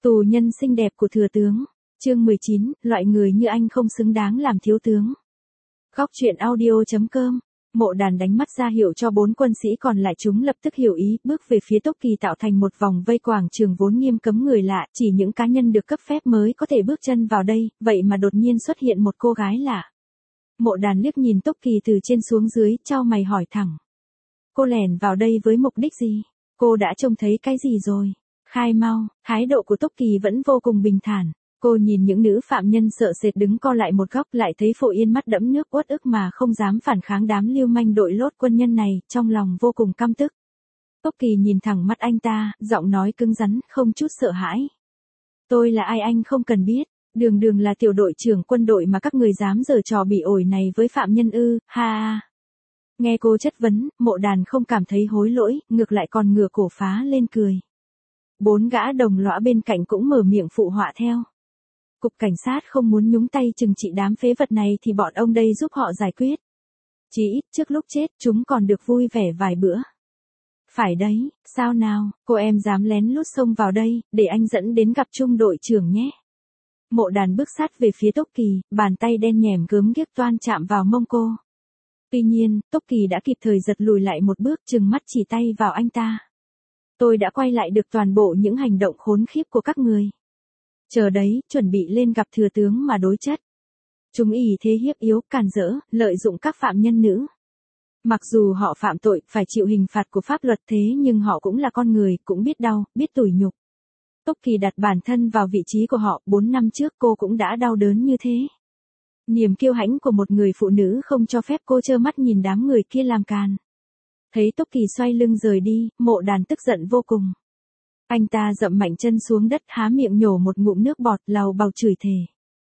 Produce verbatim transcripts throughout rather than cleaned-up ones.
Tù nhân xinh đẹp của thừa tướng. Chương mười chín, loại người như anh không xứng đáng làm thiếu tướng. Góc truyện audio chấm com. Mộ Đàn đánh mắt ra hiệu cho bốn quân sĩ còn lại, chúng lập tức hiểu ý, bước về phía Tốc Kỳ tạo thành một vòng vây quảng trường vốn nghiêm cấm người lạ, chỉ những cá nhân được cấp phép mới có thể bước chân vào đây, vậy mà đột nhiên xuất hiện một cô gái lạ. Mộ Đàn liếc nhìn Tốc Kỳ từ trên xuống dưới, chau mày hỏi thẳng. Cô lẻn vào đây với mục đích gì? Cô đã trông thấy cái gì rồi? Khai mau. Thái độ của Tốc Kỳ vẫn vô cùng bình thản. Cô nhìn những nữ phạm nhân sợ sệt đứng co lại một góc, lại thấy Phổ Yên mắt đẫm nước uất ức mà không dám phản kháng đám lưu manh đội lốt quân nhân này, trong lòng vô cùng căm tức. Tốc Kỳ nhìn thẳng mắt anh ta, giọng nói cứng rắn, không chút sợ hãi. Tôi là ai anh không cần biết, đường đường là tiểu đội trưởng quân đội mà các người dám giở trò bị ổi này với phạm nhân ư, ha ha. Nghe cô chất vấn, Mộ Đàn không cảm thấy hối lỗi, ngược lại còn ngửa cổ phá lên cười. Bốn gã đồng lõa bên cạnh cũng mở miệng phụ họa theo. Cục cảnh sát không muốn nhúng tay trừng trị đám phế vật này thì bọn ông đây giúp họ giải quyết. Chỉ ít trước lúc chết chúng còn được vui vẻ vài bữa. Phải đấy, sao nào, cô em dám lén lút xông vào đây, để anh dẫn đến gặp trung đội trưởng nhé. Mộ Đàn bước sát về phía Tốc Kỳ, bàn tay đen nhẻm gớm ghiếc toan chạm vào mông cô. Tuy nhiên, Tốc Kỳ đã kịp thời giật lùi lại một bước, trừng mắt chỉ tay vào anh ta. Tôi đã quay lại được toàn bộ những hành động khốn khiếp của các người. Chờ đấy, chuẩn bị lên gặp thừa tướng mà đối chất. Chúng ỷ thế hiếp yếu, càn rỡ, lợi dụng các phạm nhân nữ. Mặc dù họ phạm tội, phải chịu hình phạt của pháp luật, thế nhưng họ cũng là con người, cũng biết đau, biết tủi nhục. Tốc Kỳ đặt bản thân vào vị trí của họ, bốn năm trước cô cũng đã đau đớn như thế. Niềm kiêu hãnh của một người phụ nữ không cho phép cô trơ mắt nhìn đám người kia làm càn. Thấy Tốc Kỳ xoay lưng rời đi, Mộ Đàn tức giận vô cùng. Anh ta dậm mạnh chân xuống đất, há miệng nhổ một ngụm nước bọt, lầu bầu chửi thề.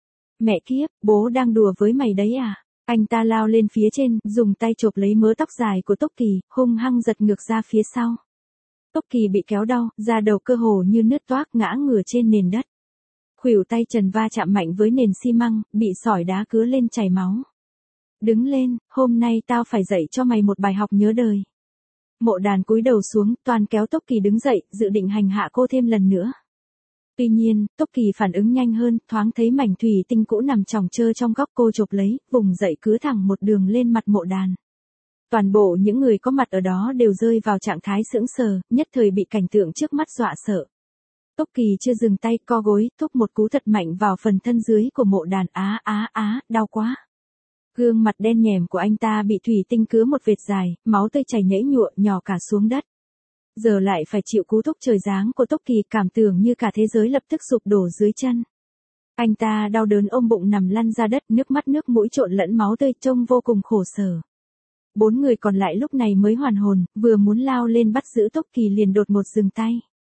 Mẹ kiếp, bố đang đùa với mày đấy à? Anh ta lao lên phía trên, dùng tay chộp lấy mớ tóc dài của Tốc Kỳ, hung hăng giật ngược ra phía sau. Tốc Kỳ bị kéo đau, da đầu cơ hồ như nứt toác, ngã ngửa trên nền đất. Khuỷu tay trần va chạm mạnh với nền xi măng, bị sỏi đá cứa lên chảy máu. Đứng lên, hôm nay tao phải dạy cho mày một bài học nhớ đời. Mộ Đàn cúi đầu xuống, toàn kéo Tốc Kỳ đứng dậy, dự định hành hạ cô thêm lần nữa. Tuy nhiên, Tốc Kỳ phản ứng nhanh hơn, thoáng thấy mảnh thủy tinh cũ nằm chòng chơ trong góc, cô chộp lấy, vùng dậy cứ thẳng một đường lên mặt Mộ Đàn. Toàn bộ những người có mặt ở đó đều rơi vào trạng thái sững sờ, nhất thời bị cảnh tượng trước mắt dọa sợ. Tốc Kỳ chưa dừng tay, co gối, thúc một cú thật mạnh vào phần thân dưới của Mộ Đàn, á á á, đau quá. Gương mặt đen nhèm của anh ta bị thủy tinh cứa một vệt dài, máu tươi chảy nhễ nhụa, nhỏ cả xuống đất. Giờ lại phải chịu cú thúc trời giáng của Tốc Kỳ, cảm tưởng như cả thế giới lập tức sụp đổ dưới chân. Anh ta đau đớn ôm bụng nằm lăn ra đất, nước mắt nước mũi trộn lẫn máu tươi, trông vô cùng khổ sở. Bốn người còn lại lúc này mới hoàn hồn, vừa muốn lao lên bắt giữ Tốc Kỳ liền đột ngột dừng tay.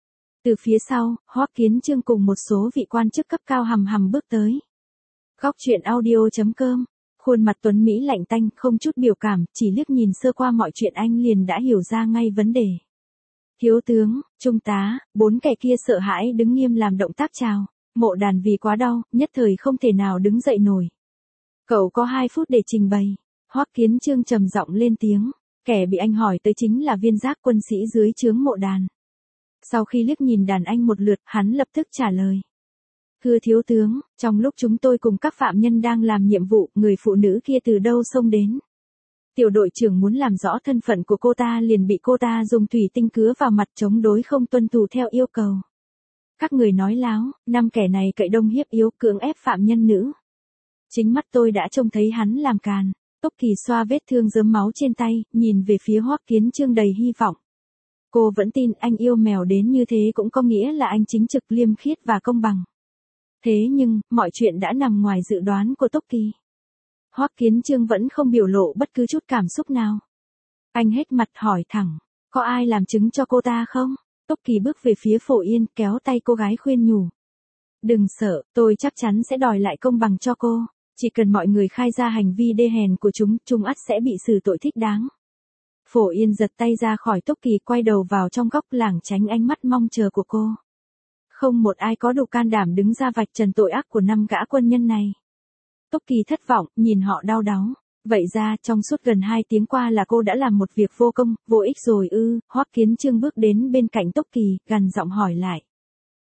Từ phía sau, Hoắc Kiến Chương cùng một số vị quan chức cấp cao hầm hầm bước tới. Góc truyện audio chấm com. Khuôn mặt Tuấn Mỹ lạnh tanh, không chút biểu cảm, chỉ liếc nhìn sơ qua mọi chuyện anh liền đã hiểu ra ngay vấn đề. Thiếu tướng, trung tá, bốn kẻ kia sợ hãi đứng nghiêm làm động tác chào. Mộ Đàn vì quá đau, nhất thời không thể nào đứng dậy nổi. Cậu có hai phút để trình bày. Hoắc Kiến Chương trầm giọng lên tiếng. Kẻ bị anh hỏi tới chính là viên giác quân sĩ dưới trướng Mộ Đàn. Sau khi liếc nhìn đàn anh một lượt, hắn lập tức trả lời. Thưa thiếu tướng, trong lúc chúng tôi cùng các phạm nhân đang làm nhiệm vụ, người phụ nữ kia từ đâu xông đến. Tiểu đội trưởng muốn làm rõ thân phận của cô ta liền bị cô ta dùng thủy tinh cứa vào mặt, chống đối không tuân thủ theo yêu cầu. Các người nói láo, năm kẻ này cậy đông hiếp yếu, cưỡng ép phạm nhân nữ. Chính mắt tôi đã trông thấy hắn làm càn. Tốc Kỳ xoa vết thương rớm máu trên tay, nhìn về phía Hoắc Kiến Chương đầy hy vọng. Cô vẫn tin anh yêu mèo đến như thế cũng có nghĩa là anh chính trực, liêm khiết và công bằng. Thế nhưng, mọi chuyện đã nằm ngoài dự đoán của Tốc Kỳ. Hoắc Kiến Chương vẫn không biểu lộ bất cứ chút cảm xúc nào. Anh hết mặt hỏi thẳng, có ai làm chứng cho cô ta không? Tốc Kỳ bước về phía Phổ Yên, kéo tay cô gái khuyên nhủ. Đừng sợ, tôi chắc chắn sẽ đòi lại công bằng cho cô. Chỉ cần mọi người khai ra hành vi đê hèn của chúng, chúng ắt sẽ bị xử tội thích đáng. Phổ Yên giật tay ra khỏi Tốc Kỳ, quay đầu vào trong góc lảng tránh ánh mắt mong chờ của cô. Không một ai có đủ can đảm đứng ra vạch trần tội ác của năm gã quân nhân này. Tốc Kỳ thất vọng, nhìn họ đau đáu. Vậy ra, trong suốt gần hai tiếng qua là cô đã làm một việc vô công, vô ích rồi ư? Hoắc Kiến Chương bước đến bên cạnh Tốc Kỳ, gằn giọng hỏi lại.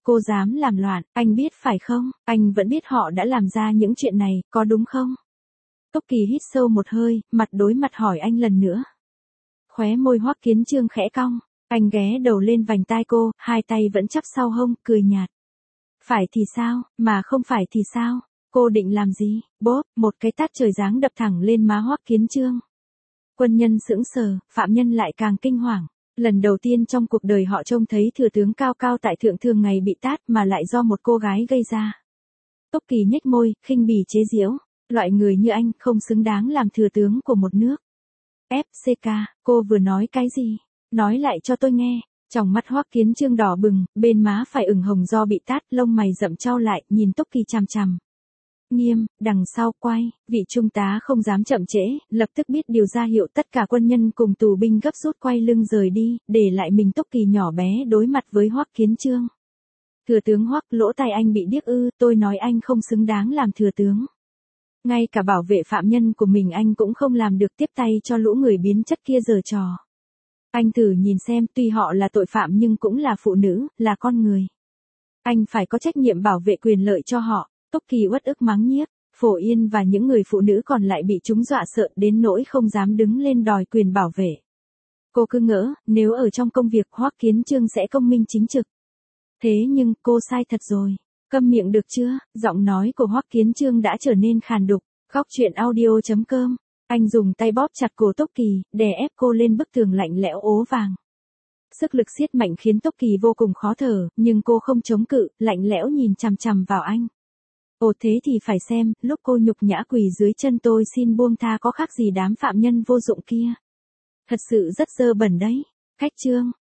cô dám làm loạn, anh biết phải không, anh vẫn biết họ đã làm ra những chuyện này, có đúng không? Tốc Kỳ hít sâu một hơi, mặt đối mặt hỏi anh lần nữa. Khóe môi Hoắc Kiến Trương khẽ cong, anh ghé đầu lên vành tai cô, hai tay vẫn chắp sau hông, cười nhạt. Phải thì sao, mà không phải thì sao? Cô định làm gì? Bốp, một cái tát trời giáng đập thẳng lên má Hoắc Kiến Trương. Quân nhân sững sờ, phạm nhân lại càng kinh hoàng. Lần đầu tiên trong cuộc đời họ trông thấy thừa tướng cao cao tại thượng thường ngày bị tát mà lại do một cô gái gây ra. Tốc Kỳ nhếch môi, khinh bỉ chế giễu. Loại người như anh không xứng đáng làm thừa tướng của một nước. ép xê ca, cô vừa nói cái gì? Nói lại cho tôi nghe. Trong mắt Hoắc Kiến Trương đỏ bừng, bên má phải ửng hồng do bị tát, lông mày rậm chau lại, nhìn Tốc Kỳ chằm chằm. Nghiêm, đằng sau quay, vị trung tá không dám chậm trễ, lập tức biết điều ra hiệu tất cả quân nhân cùng tù binh gấp rút quay lưng rời đi, để lại mình Tốc Kỳ nhỏ bé đối mặt với Hoắc Kiến Trương. Thừa tướng Hoắc, lỗ tai anh bị điếc ư, tôi nói anh không xứng đáng làm thừa tướng. Ngay cả bảo vệ phạm nhân của mình anh cũng không làm được, tiếp tay cho lũ người biến chất kia giở trò. Anh thử nhìn xem, tuy họ là tội phạm nhưng cũng là phụ nữ, là con người. Anh phải có trách nhiệm bảo vệ quyền lợi cho họ. Tốc Kỳ uất ức mắng nhiếc, Phổ Yên và những người phụ nữ còn lại bị chúng dọa sợ đến nỗi không dám đứng lên đòi quyền bảo vệ. Cô cứ ngỡ, nếu ở trong công việc Hoắc Kiến Trương sẽ công minh chính trực. Thế nhưng, cô sai thật rồi. Câm miệng được chưa? Giọng nói của Hoắc Kiến Trương đã trở nên khàn đục. Góc truyện audio chấm com. Anh dùng tay bóp chặt cổ Tốc Kỳ, đè ép cô lên bức tường lạnh lẽo ố vàng. Sức lực siết mạnh khiến Tốc Kỳ vô cùng khó thở, nhưng cô không chống cự, lạnh lẽo nhìn chằm chằm vào anh. Ồ thế thì phải xem, lúc cô nhục nhã quỳ dưới chân tôi xin buông tha có khác gì đám phạm nhân vô dụng kia. Thật sự rất dơ bẩn đấy. Khách Trương,